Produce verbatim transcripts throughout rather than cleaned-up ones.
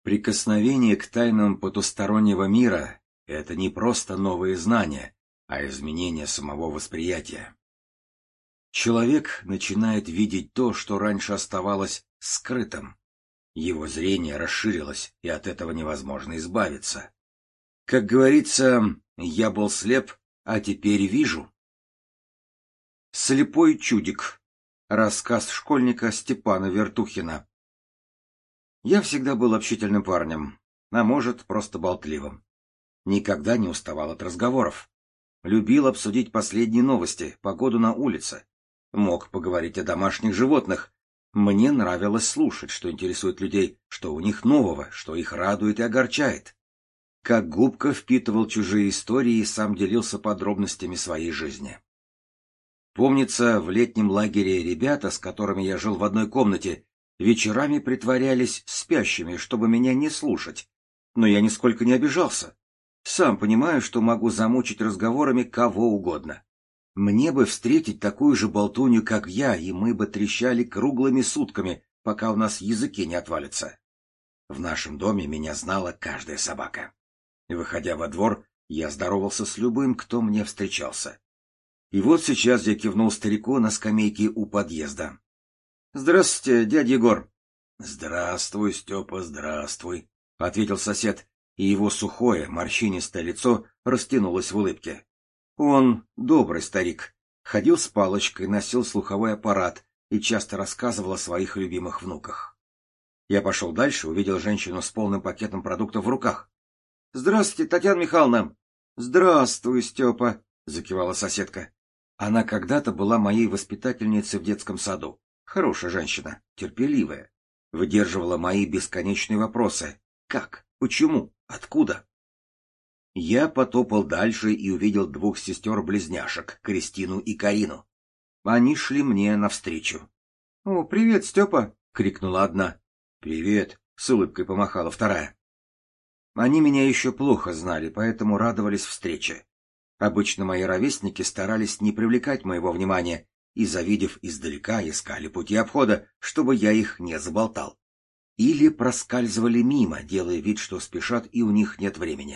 Прикосновение к тайнам потустороннего мира — это не просто новые знания, а изменение самого восприятия. Человек начинает видеть то, что раньше оставалось скрытым. Его зрение расширилось, и от этого невозможно избавиться. Как говорится, я был слеп, а теперь вижу. Слепой чудик. Рассказ школьника Степана Вертухина. Я всегда был общительным парнем, а может, просто болтливым. Никогда не уставал от разговоров. Любил обсудить последние новости, погоду на улице. Мог поговорить о домашних животных. Мне нравилось слушать, что интересует людей, что у них нового, что их радует и огорчает. Как губка впитывал чужие истории и сам делился подробностями своей жизни. Помнится, в летнем лагере ребята, с которыми я жил в одной комнате, вечерами притворялись спящими, чтобы меня не слушать. Но я нисколько не обижался. Сам понимаю, что могу замучить разговорами кого угодно. Мне бы встретить такую же болтунью, как я, и мы бы трещали круглыми сутками, пока у нас языки не отвалятся. В нашем доме меня знала каждая собака. Выходя во двор, я здоровался с любым, кто мне встречался. И вот сейчас я кивнул старику на скамейке у подъезда. — Здравствуйте, дядя Егор. — Здравствуй, Степа, здравствуй, — ответил сосед, и его сухое, морщинистое лицо растянулось в улыбке. Он добрый старик, ходил с палочкой, носил слуховой аппарат и часто рассказывал о своих любимых внуках. Я пошел дальше, увидел женщину с полным пакетом продуктов в руках. — Здравствуйте, Татьяна Михайловна. — Здравствуй, Степа, — закивала соседка. Она когда-то была моей воспитательницей в детском саду. Хорошая женщина, терпеливая. Выдерживала мои бесконечные вопросы. Как? Почему? Откуда? Я потопал дальше и увидел двух сестер-близняшек, Кристину и Карину. Они шли мне навстречу. — О, привет, Степа! — крикнула одна. — Привет! — с улыбкой помахала вторая. Они меня еще плохо знали, поэтому радовались встрече. Обычно мои ровесники старались не привлекать моего внимания и, завидев издалека, искали пути обхода, чтобы я их не заболтал. Или проскальзывали мимо, делая вид, что спешат и у них нет времени.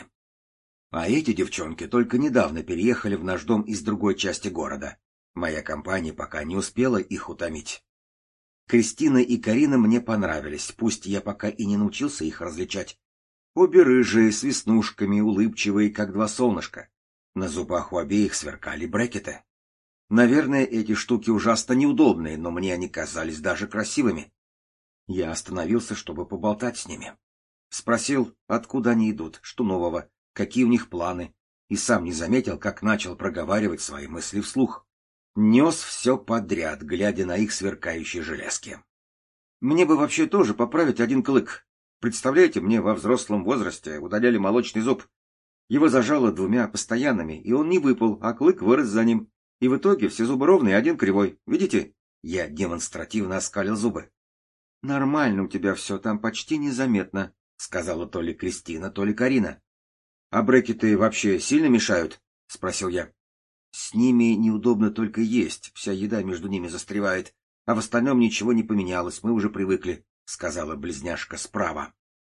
А эти девчонки только недавно переехали в наш дом из другой части города. Моя компания пока не успела их утомить. Кристина и Карина мне понравились, пусть я пока и не научился их различать. Обе рыжие, с веснушками, улыбчивые, как два солнышка. На зубах у обеих сверкали брекеты. Наверное, эти штуки ужасно неудобные, но мне они казались даже красивыми. Я остановился, чтобы поболтать с ними. Спросил, откуда они идут, что нового, какие у них планы, и сам не заметил, как начал проговаривать свои мысли вслух. Нес все подряд, глядя на их сверкающие железки. Мне бы вообще тоже поправить один клык. Представляете, мне во взрослом возрасте удаляли молочный зуб. Его зажало двумя постоянными, и он не выпал, а клык вырос за ним. И в итоге все зубы ровные, один кривой. Видите? Я демонстративно оскалил зубы. — Нормально у тебя все, там почти незаметно, — сказала то ли Кристина, то ли Карина. — А брекеты вообще сильно мешают? — спросил я. — С ними неудобно только есть, вся еда между ними застревает, а в остальном ничего не поменялось, мы уже привыкли, — сказала близняшка справа.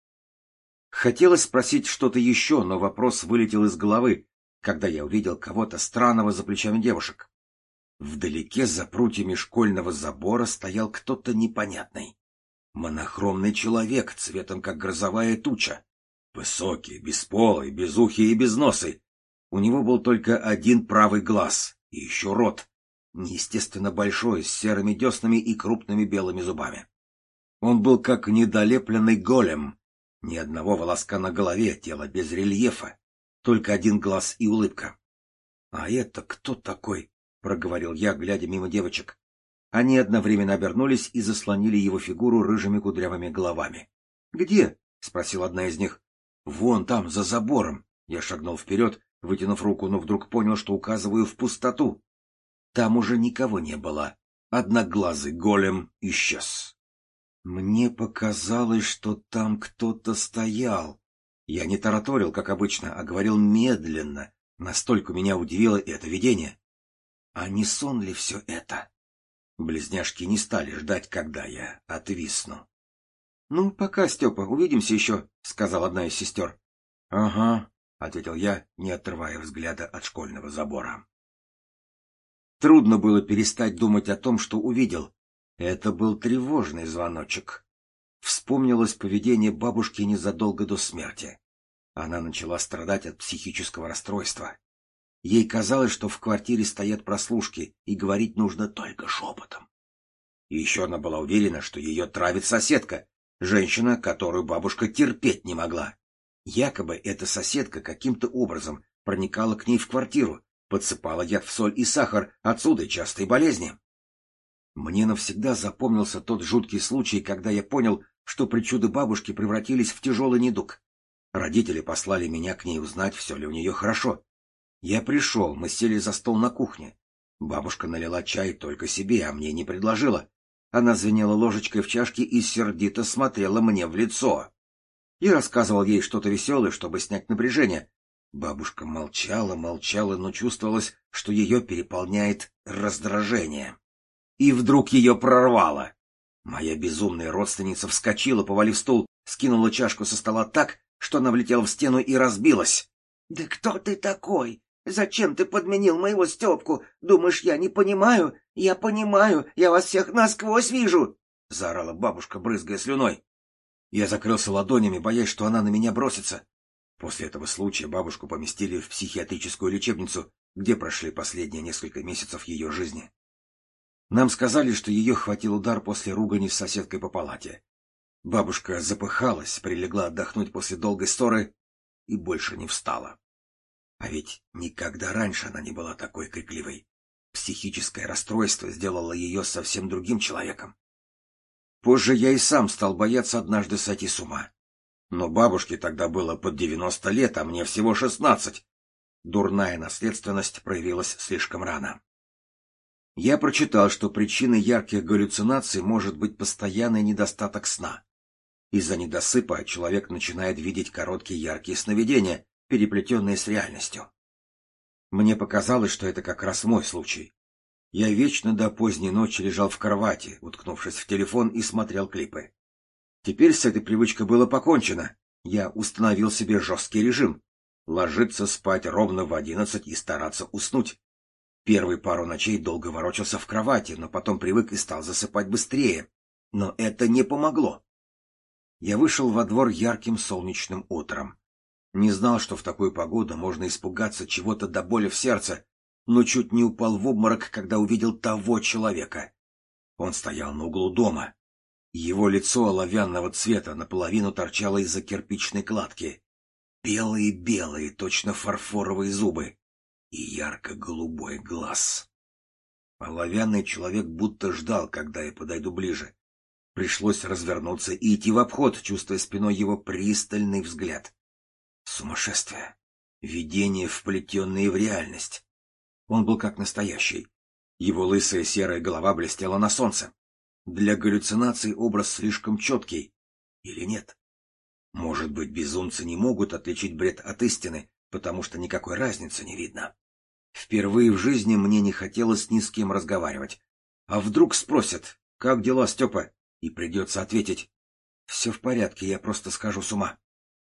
Хотелось спросить что-то еще, но вопрос вылетел из головы, когда я увидел кого-то странного за плечами девушек. Вдалеке за прутьями школьного забора стоял кто-то непонятный. Монохромный человек, цветом как грозовая туча. Высокий, бесполый, безухий и безносый. У него был только один правый глаз и еще рот, неестественно большой, с серыми деснами и крупными белыми зубами. Он был как недолепленный голем. Ни одного волоска на голове, тело без рельефа, только один глаз и улыбка. — А это кто такой? — проговорил я, глядя мимо девочек. Они одновременно обернулись и заслонили его фигуру рыжими кудрявыми головами. — Где? — спросила одна из них. — Вон там, за забором. Я шагнул вперед, вытянув руку, но вдруг понял, что указываю в пустоту. Там уже никого не было. Одноглазый голем исчез. Мне показалось, что там кто-то стоял. Я не тараторил, как обычно, а говорил медленно. Настолько меня удивило это видение. А не сон ли все это? Близняшки не стали ждать, когда я отвисну. — Ну, пока, Степа, увидимся еще, — сказала одна из сестер. — Ага, — ответил я, не отрывая взгляда от школьного забора. Трудно было перестать думать о том, что увидел. Это был тревожный звоночек. Вспомнилось поведение бабушки незадолго до смерти. Она начала страдать от психического расстройства. Ей казалось, что в квартире стоят прослушки, и говорить нужно только шепотом. И еще она была уверена, что ее травит соседка, женщина, которую бабушка терпеть не могла. Якобы эта соседка каким-то образом проникала к ней в квартиру, подсыпала яд в соль и сахар, отсюда и частые болезни. Мне навсегда запомнился тот жуткий случай, когда я понял, что причуды бабушки превратились в тяжелый недуг. Родители послали меня к ней узнать, все ли у нее хорошо. Я пришел, мы сели за стол на кухне. Бабушка налила чай только себе, а мне не предложила. Она звенела ложечкой в чашке и сердито смотрела мне в лицо. Я рассказывал ей что-то веселое, чтобы снять напряжение. Бабушка молчала, молчала, но чувствовалось, что ее переполняет раздражение. И вдруг ее прорвало. Моя безумная родственница вскочила, повалив стул, скинула чашку со стола так, что она влетела в стену и разбилась. — Да кто ты такой? Зачем ты подменил моего Степку? Думаешь, я не понимаю? Я понимаю, я вас всех насквозь вижу! — заорала бабушка, брызгая слюной. Я закрылся ладонями, боясь, что она на меня бросится. После этого случая бабушку поместили в психиатрическую лечебницу, где прошли последние несколько месяцев ее жизни. Нам сказали, что ее хватил удар после ругани с соседкой по палате. Бабушка запыхалась, прилегла отдохнуть после долгой ссоры и больше не встала. А ведь никогда раньше она не была такой крикливой. Психическое расстройство сделало ее совсем другим человеком. Позже я и сам стал бояться однажды сойти с ума. Но бабушке тогда было под девяносто лет, а мне всего шестнадцать. Дурная наследственность проявилась слишком рано. Я прочитал, что причиной ярких галлюцинаций может быть постоянный недостаток сна. Из-за недосыпа человек начинает видеть короткие яркие сновидения, переплетенные с реальностью. Мне показалось, что это как раз мой случай. Я вечно до поздней ночи лежал в кровати, уткнувшись в телефон, и смотрел клипы. Теперь с этой привычкой было покончено. Я установил себе жесткий режим. Ложиться спать ровно в одиннадцать и стараться уснуть. Первые пару ночей долго ворочался в кровати, но потом привык и стал засыпать быстрее. Но это не помогло. Я вышел во двор ярким солнечным утром. Не знал, что в такую погоду можно испугаться чего-то до боли в сердце, но чуть не упал в обморок, когда увидел того человека. Он стоял на углу дома. Его лицо оловянного цвета наполовину торчало из-за кирпичной кладки. Белые-белые, точно фарфоровые зубы. И ярко-голубой глаз. Оловянный человек будто ждал, когда я подойду ближе. Пришлось развернуться и идти в обход, чувствуя спиной его пристальный взгляд. Сумасшествие. Видение, вплетенное в реальность. Он был как настоящий. Его лысая серая голова блестела на солнце. Для галлюцинаций образ слишком четкий. Или нет? Может быть, безумцы не могут отличить бред от истины, потому что никакой разницы не видно. Впервые в жизни мне не хотелось ни с кем разговаривать. А вдруг спросят: «Как дела, Степа?» И придется ответить: «Все в порядке, я просто схожу с ума».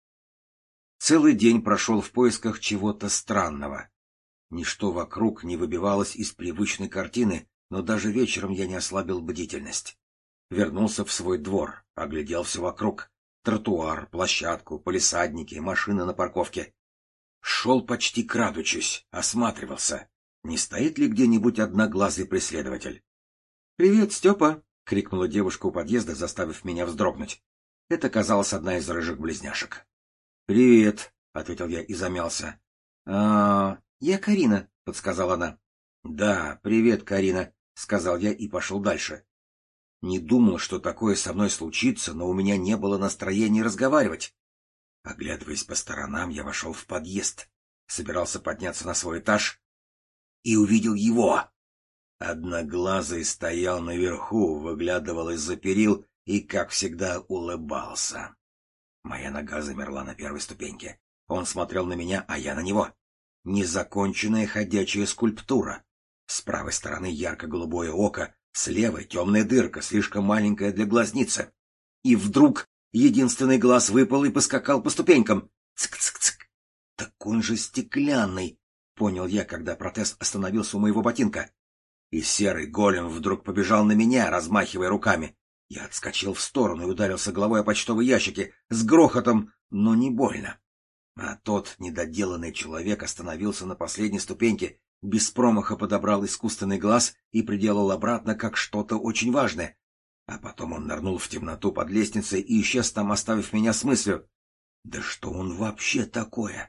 Целый день прошел в поисках чего-то странного. Ничто вокруг не выбивалось из привычной картины, но даже вечером я не ослабил бдительность. Вернулся в свой двор, оглядел все вокруг. Тротуар, площадку, палисадники, машины на парковке. Шел почти крадучись, осматривался. Не стоит ли где-нибудь одноглазый преследователь? — Привет, Степа! — крикнула девушка у подъезда, заставив меня вздрогнуть. Это казалась одна из рыжих близняшек. — Привет! — ответил я и замялся. — А, я Карина, — подсказала она. — Да, привет, Карина, — сказал я и пошел дальше. Не думал, что такое со мной случится, но у меня не было настроения разговаривать. Оглядываясь по сторонам, я вошел в подъезд, собирался подняться на свой этаж и увидел его. Одноглазый стоял наверху, выглядывал из-за перил и, как всегда, улыбался. Моя нога замерла на первой ступеньке. Он смотрел на меня, а я на него. Незаконченная ходячая скульптура. С правой стороны ярко-голубое око, с левой темная дырка, слишком маленькая для глазницы. И вдруг Единственный глаз выпал и поскакал по ступенькам. Цик-цик-цик. Так он же стеклянный, понял я, когда протез остановился у моего ботинка. И серый голем вдруг побежал на меня, размахивая руками. Я отскочил в сторону и ударился головой о почтовые ящики с грохотом, но не больно. А тот недоделанный человек остановился на последней ступеньке, без промаха подобрал искусственный глаз и приделал обратно как что-то очень важное. А потом он нырнул в темноту под лестницей и исчез там, оставив меня с мыслью: да что он вообще такое?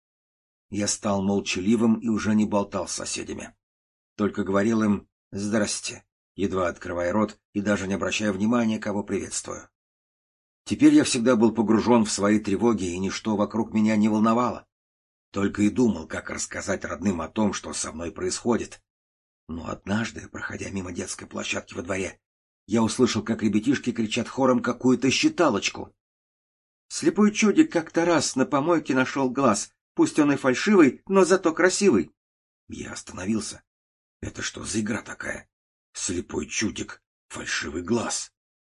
Я стал молчаливым и уже не болтал с соседями. Только говорил им «здрасте», едва открывая рот и даже не обращая внимания, кого приветствую. Теперь я всегда был погружен в свои тревоги, и ничто вокруг меня не волновало. Только и думал, как рассказать родным о том, что со мной происходит. Но однажды, проходя мимо детской площадки во дворе, я услышал, как ребятишки кричат хором какую-то считалочку. «Слепой чудик как-то раз на помойке нашел глаз, пусть он и фальшивый, но зато красивый». Я остановился. Это что за игра такая? Слепой чудик, фальшивый глаз.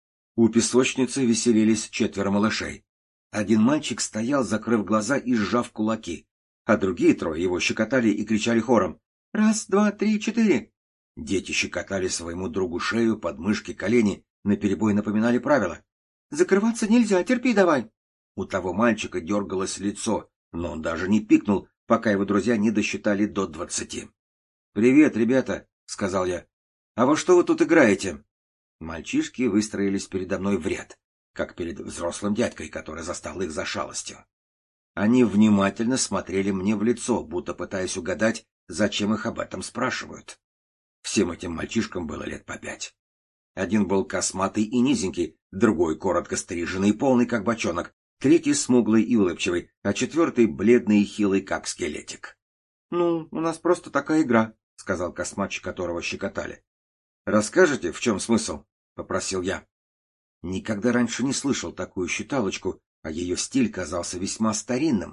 У песочницы веселились четверо малышей. Один мальчик стоял, закрыв глаза и сжав кулаки, а другие трое его щекотали и кричали хором: «Раз, два, три, четыре!» Дети щекотали своему другу шею, подмышки, колени, наперебой напоминали правила. «Закрываться нельзя, терпи давай!» У того мальчика дергалось лицо, но он даже не пикнул, пока его друзья не досчитали до двадцати. «Привет, ребята!» — сказал я. «А во что вы тут играете?» Мальчишки выстроились передо мной в ряд, как перед взрослым дядькой, который застал их за шалостью. Они внимательно смотрели мне в лицо, будто пытаясь угадать, зачем их об этом спрашивают. Всем этим мальчишкам было лет по пять. Один был косматый и низенький, другой коротко стриженный и полный, как бочонок, третий смуглый и улыбчивый, а четвертый бледный и хилый, как скелетик. — Ну, у нас просто такая игра, — сказал космачик, которого щекотали. — Расскажете, в чем смысл? — попросил я. Никогда раньше не слышал такую считалочку, а ее стиль казался весьма старинным.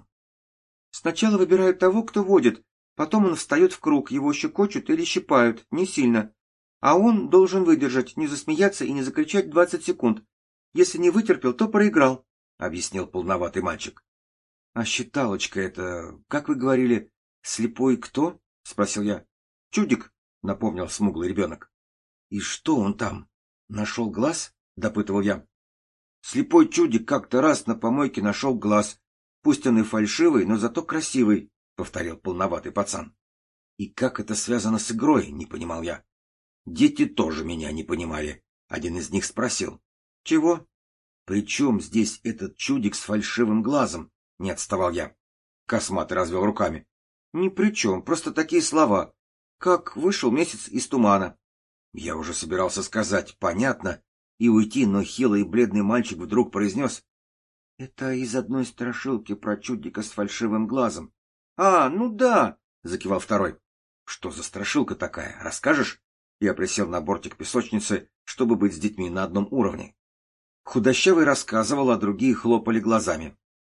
Сначала выбирают того, кто водит, потом он встает в круг, его щекочут или щипают, не сильно. А он должен выдержать, не засмеяться и не закричать двадцать секунд. Если не вытерпел, то проиграл, — объяснил полноватый мальчик. — А считалочка это, как вы говорили, слепой кто? — спросил я. — Чудик, — напомнил смуглый ребенок. — И что он там? Нашел глаз? — допытывал я. Слепой чудик как-то раз на помойке нашел глаз. Пусть он и фальшивый, но зато красивый, — повторил полноватый пацан. И как это связано с игрой, не понимал я. Дети тоже меня не понимали. Один из них спросил: — Чего? — При чем здесь этот чудик с фальшивым глазом? — не отставал я. Косматый развел руками. — Ни при чем, просто такие слова. Как вышел месяц из тумана. Я уже собирался сказать «понятно» и уйти, но хилый и бледный мальчик вдруг произнес: — Это из одной страшилки про чудика с фальшивым глазом. — А, ну да, — закивал второй. — Что за страшилка такая, расскажешь? Я присел на бортик песочницы, чтобы быть с детьми на одном уровне. Худощавый рассказывал, а другие хлопали глазами.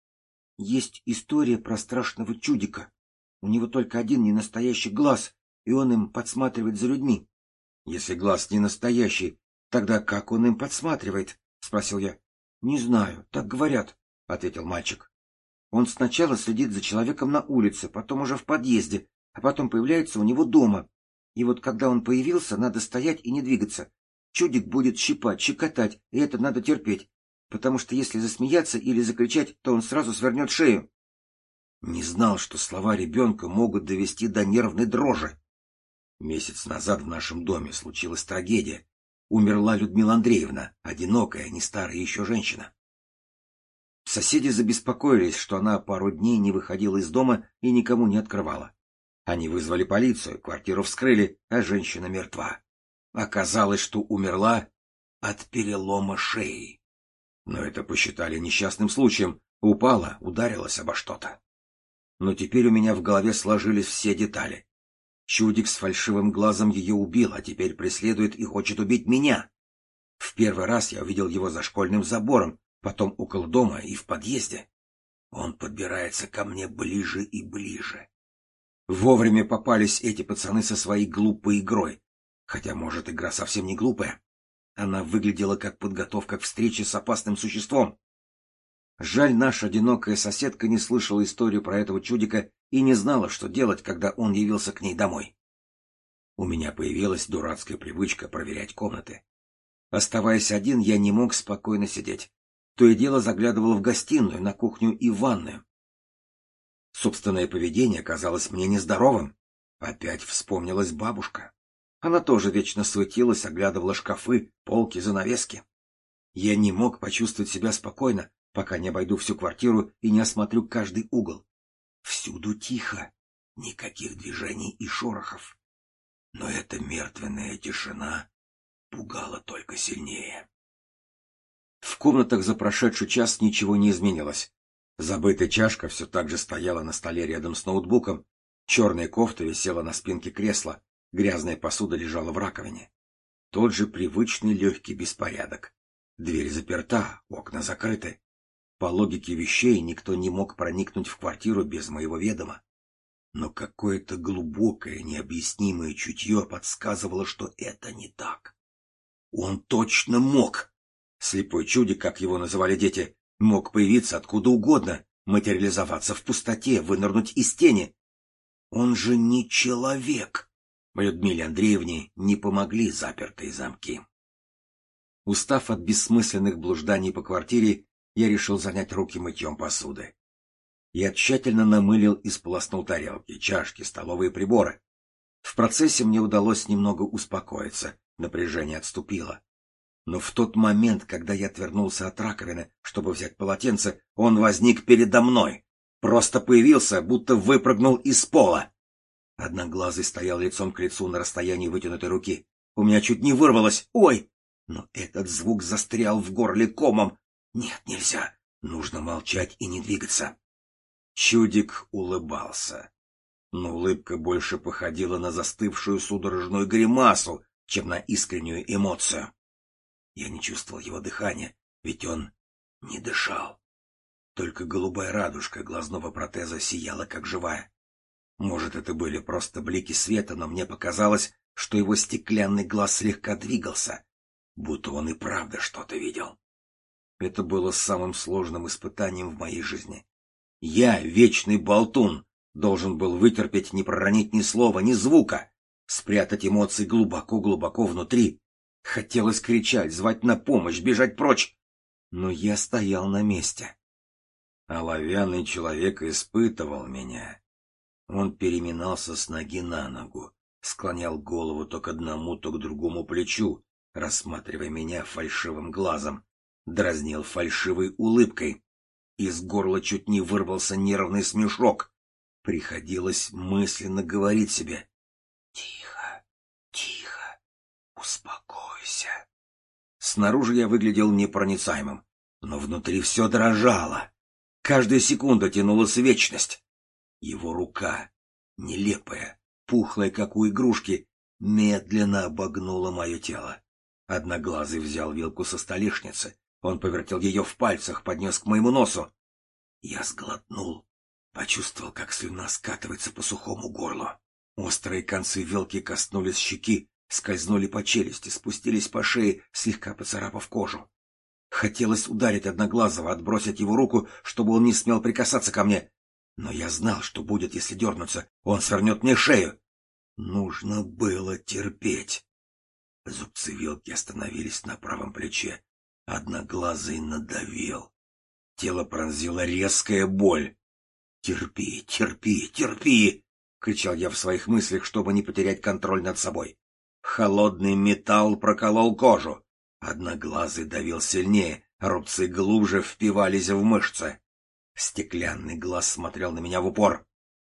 — Есть история про страшного чудика. У него только один ненастоящий глаз, и он им подсматривает за людьми. — Если глаз не настоящий, тогда как он им подсматривает? — спросил я. — Не знаю, так говорят, — ответил мальчик. Он сначала следит за человеком на улице, потом уже в подъезде, а потом появляется у него дома. И вот когда он появился, надо стоять и не двигаться. Чудик будет щипать, щекотать, и это надо терпеть, потому что если засмеяться или закричать, то он сразу свернет шею. Не знал, что слова ребенка могут довести до нервной дрожи. Месяц назад в нашем доме случилась трагедия. Умерла Людмила Андреевна, одинокая, не старая еще женщина. Соседи забеспокоились, что она пару дней не выходила из дома и никому не открывала. Они вызвали полицию, квартиру вскрыли, а женщина мертва. Оказалось, что умерла от перелома шеи. Но это посчитали несчастным случаем. Упала, ударилась обо что-то. Но теперь у меня в голове сложились все детали. Чудик с фальшивым глазом ее убил, а теперь преследует и хочет убить меня. В первый раз я увидел его за школьным забором, потом около дома и в подъезде. Он подбирается ко мне ближе и ближе. Вовремя попались эти пацаны со своей глупой игрой. Хотя, может, игра совсем не глупая. Она выглядела как подготовка к встрече с опасным существом. Жаль, наша одинокая соседка не слышала историю про этого чудика и не знала, что делать, когда он явился к ней домой. У меня появилась дурацкая привычка проверять комнаты. Оставаясь один, я не мог спокойно сидеть. То и дело заглядывал в гостиную, на кухню и в ванную. Собственное поведение казалось мне нездоровым. Опять вспомнилась бабушка. Она тоже вечно суетилась, оглядывала шкафы, полки, занавески. Я не мог почувствовать себя спокойно, пока не обойду всю квартиру и не осмотрю каждый угол. Всюду тихо, никаких движений и шорохов. Но эта мертвенная тишина пугала только сильнее. В комнатах за прошедший час ничего не изменилось. Забытая чашка все так же стояла на столе рядом с ноутбуком, черная кофта висела на спинке кресла, грязная посуда лежала в раковине. Тот же привычный легкий беспорядок. Дверь заперта, окна закрыты. По логике вещей никто не мог проникнуть в квартиру без моего ведома. Но какое-то глубокое, необъяснимое чутье подсказывало, что это не так. Он точно мог. Слепой чудик, как его называли дети, мог появиться откуда угодно, материализоваться в пустоте, вынырнуть из тени. Он же не человек. Людмиле Андреевне не помогли запертые замки. Устав от бессмысленных блужданий по квартире, я решил занять руки мытьем посуды. Я тщательно намылил и сполоснул тарелки, чашки, столовые приборы. В процессе мне удалось немного успокоиться, напряжение отступило. Но в тот момент, когда я отвернулся от раковины, чтобы взять полотенце, он возник передо мной. Просто появился, будто выпрыгнул из пола. Одноглазый стоял лицом к лицу на расстоянии вытянутой руки. У меня чуть не вырвалось «Ой!», но этот звук застрял в горле комом. Нет, нельзя. Нужно молчать и не двигаться. Чудик улыбался. Но улыбка больше походила на застывшую судорожную гримасу, чем на искреннюю эмоцию. Я не чувствовал его дыхания, ведь он не дышал. Только голубая радужка глазного протеза сияла, как живая. Может, это были просто блики света, но мне показалось, что его стеклянный глаз слегка двигался, будто он и правда что-то видел. Это было самым сложным испытанием в моей жизни. Я, вечный болтун, должен был вытерпеть, не проронить ни слова, ни звука, спрятать эмоции глубоко-глубоко внутри. Хотелось кричать, звать на помощь, бежать прочь. Но я стоял на месте. Оловянный человек испытывал меня. Он переминался с ноги на ногу, склонял голову то к одному, то к другому плечу, рассматривая меня фальшивым глазом, дразнил фальшивой улыбкой. Из горла чуть не вырвался нервный смешок. Приходилось мысленно говорить себе: «Тихо, тихо, успокойся». Снаружи я выглядел непроницаемым, но внутри все дрожало. Каждая секунда тянулась в вечность. Его рука, нелепая, пухлая, как у игрушки, медленно обогнула мое тело. Одноглазый взял вилку со столешницы. Он повертел ее в пальцах, поднес к моему носу. Я сглотнул, почувствовал, как слюна скатывается по сухому горлу. Острые концы вилки коснулись щеки, скользнули по челюсти, спустились по шее, слегка поцарапав кожу. Хотелось ударить Одноглазого, отбросить его руку, чтобы он не смел прикасаться ко мне. Но я знал, что будет, если дернуться. Он сорвет мне шею. Нужно было терпеть. Зубцы вилки остановились на правом плече. Одноглазый надавил. Тело пронзила резкая боль. «Терпи, терпи, терпи!» — кричал я в своих мыслях, чтобы не потерять контроль над собой. Холодный металл проколол кожу. Одноглазый давил сильнее, рубцы глубже впивались в мышцы. Стеклянный глаз смотрел на меня в упор.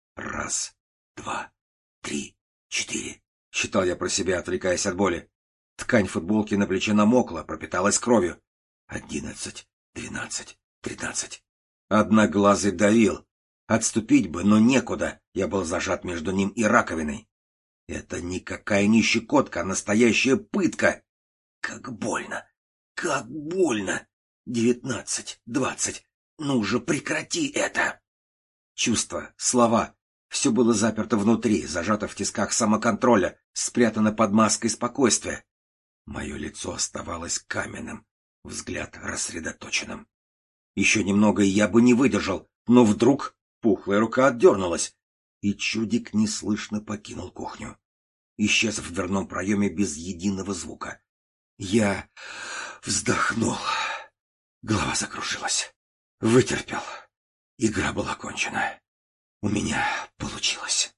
«Раз, два, три, четыре!» — считал я про себя, отвлекаясь от боли. Ткань футболки на плече намокла, пропиталась кровью. Одиннадцать, двенадцать, тринадцать. Одноглазый давил. Отступить бы, но некуда. Я был зажат между ним и раковиной. Это никакая не щекотка, а настоящая пытка. Как больно! Как больно! Девятнадцать, двадцать. Ну же, прекрати это! Чувства, слова. Все было заперто внутри, зажато в тисках самоконтроля, спрятано под маской спокойствия. Мое лицо оставалось каменным, взгляд рассредоточенным. Еще немного, и я бы не выдержал, но вдруг пухлая рука отдернулась, и чудик неслышно покинул кухню, исчез в дверном проеме без единого звука. Я вздохнул. Голова закружилась. Вытерпел. Игра была кончена. У меня получилось.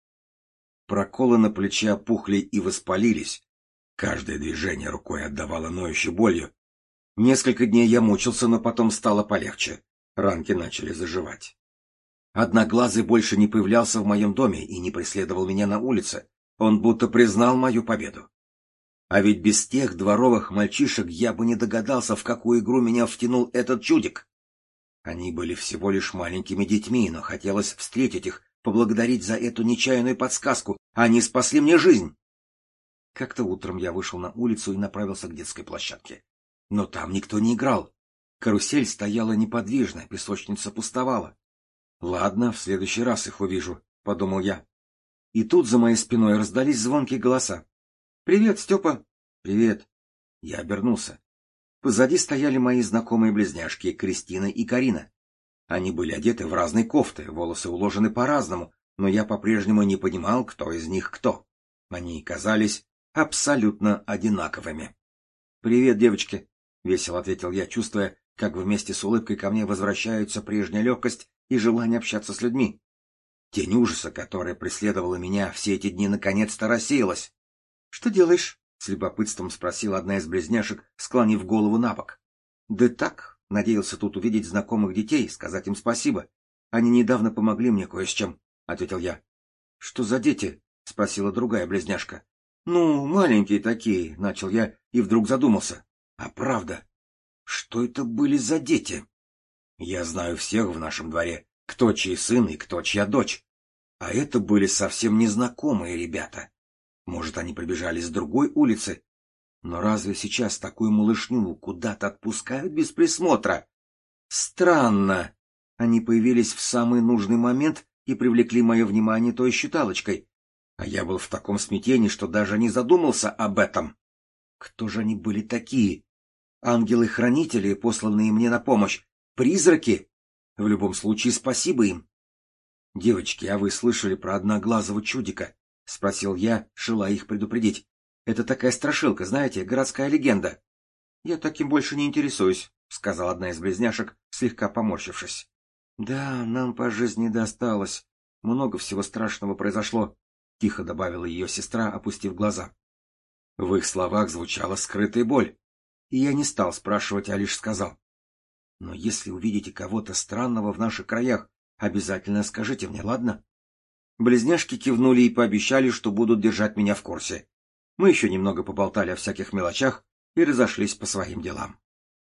Проколы на плече опухли и воспалились. Каждое движение рукой отдавало ноющей болью. Несколько дней я мучился, но потом стало полегче. Ранки начали заживать. Одноглазый больше не появлялся в моем доме и не преследовал меня на улице. Он будто признал мою победу. А ведь без тех дворовых мальчишек я бы не догадался, в какую игру меня втянул этот чудик. Они были всего лишь маленькими детьми, но хотелось встретить их, поблагодарить за эту нечаянную подсказку. Они спасли мне жизнь. Как-то утром я вышел на улицу и направился к детской площадке. Но там никто не играл. Карусель стояла неподвижно, песочница пустовала. «Ладно, в следующий раз их увижу», — подумал я. И тут за моей спиной раздались звонкие голоса. «Привет, Степа!» «Привет!» Я обернулся. Позади стояли мои знакомые близняшки Кристина и Карина. Они были одеты в разные кофты, волосы уложены по-разному, но я по-прежнему не понимал, кто из них кто. Они казались абсолютно одинаковыми. «Привет, девочки!» — весело ответил я, чувствуя, как вместе с улыбкой ко мне возвращаются прежняя легкость и желание общаться с людьми. Тень ужаса, которая преследовала меня все эти дни, наконец-то рассеялась. — Что делаешь? — с любопытством спросила одна из близняшек, склонив голову на бок. — Да так, надеялся тут увидеть знакомых детей, сказать им спасибо. Они недавно помогли мне кое с чем, — ответил я. — Что за дети? — спросила другая близняшка. — Ну, маленькие такие, — начал я и вдруг задумался. — А правда, что это были за дети? Я знаю всех в нашем дворе, кто чей сын и кто чья дочь. А это были совсем незнакомые ребята. Может, они прибежали с другой улицы? Но разве сейчас такую малышню куда-то отпускают без присмотра? Странно. Они появились в самый нужный момент и привлекли мое внимание той считалочкой. А я был в таком смятении, что даже не задумался об этом. Кто же они были такие? Ангелы-хранители, посланные мне на помощь? Призраки? В любом случае, спасибо им. — Девочки, а вы слышали про одноглазого чудика? — спросил я, желая их предупредить. — Это такая страшилка, знаете, городская легенда. — Я таким больше не интересуюсь, — сказала одна из близняшек, слегка поморщившись. — Да, нам по жизни досталось. Много всего страшного произошло, — тихо добавила ее сестра, опустив глаза. В их словах звучала скрытая боль, и я не стал спрашивать, а лишь сказал. — Но если увидите кого-то странного в наших краях, обязательно скажите мне, ладно? Близняшки кивнули и пообещали, что будут держать меня в курсе. Мы еще немного поболтали о всяких мелочах и разошлись по своим делам.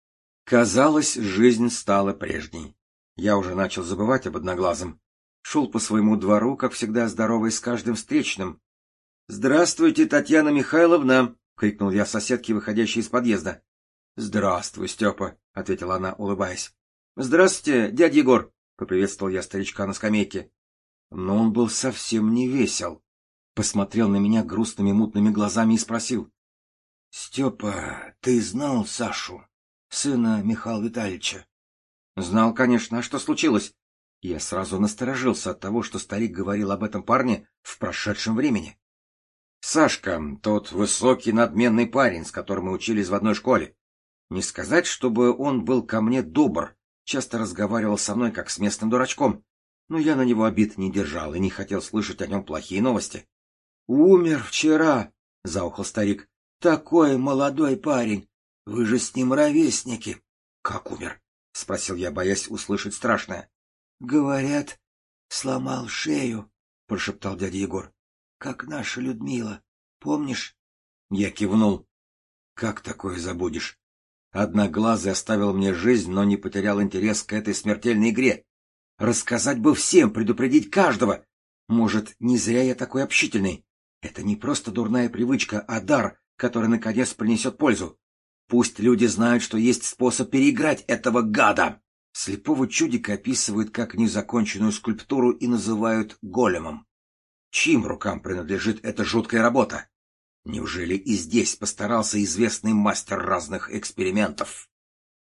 Казалось, жизнь стала прежней. Я уже начал забывать об одноглазом. Шел по своему двору, как всегда, здороваясь с каждым встречным. — Здравствуйте, Татьяна Михайловна! — крикнул я соседке, выходящей из подъезда. — Здравствуй, Степа! — ответила она, улыбаясь. — Здравствуйте, дядя Егор! — поприветствовал я старичка на скамейке. Но он был совсем не весел. Посмотрел на меня грустными мутными глазами и спросил. — Степа, ты знал Сашу, сына Михаила Витальевича? — Знал, конечно. А что случилось? Я сразу насторожился от того, что старик говорил об этом парне в прошедшем времени. — Сашка, тот высокий надменный парень, с которым мы учились в одной школе. Не сказать, чтобы он был ко мне добр, часто разговаривал со мной как с местным дурачком. Но я на него обид не держал и не хотел слышать о нем плохие новости. — Умер вчера, — заухал старик. — Такой молодой парень. Вы же с ним ровесники. — Как умер? — спросил я, боясь услышать страшное. — Говорят, сломал шею, — прошептал дядя Егор. — Как наша Людмила. Помнишь? Я кивнул. — Как такое забудешь? Одноглазый оставил мне жизнь, но не потерял интерес к этой смертельной игре. Рассказать бы всем, предупредить каждого. Может, не зря я такой общительный. Это не просто дурная привычка, а дар, который наконец принесет пользу. Пусть люди знают, что есть способ переиграть этого гада. Слепого чудика описывают как незаконченную скульптуру и называют големом. Чьим рукам принадлежит эта жуткая работа? Неужели и здесь постарался известный мастер разных экспериментов?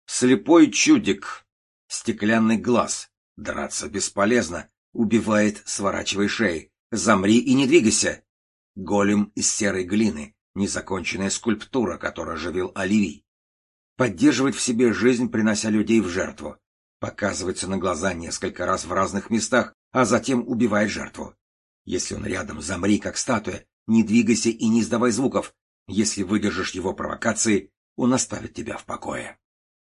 Слепой чудик. Стеклянный глаз. Драться бесполезно. Убивает, сворачивай шеи. Замри и не двигайся. Голем из серой глины. Незаконченная скульптура, которую оживил Оливий. Поддерживать в себе жизнь, принося людей в жертву. Показывается на глаза несколько раз в разных местах, а затем убивает жертву. Если он рядом, замри, как статуя, не двигайся и не издавай звуков. Если выдержишь его провокации, он оставит тебя в покое.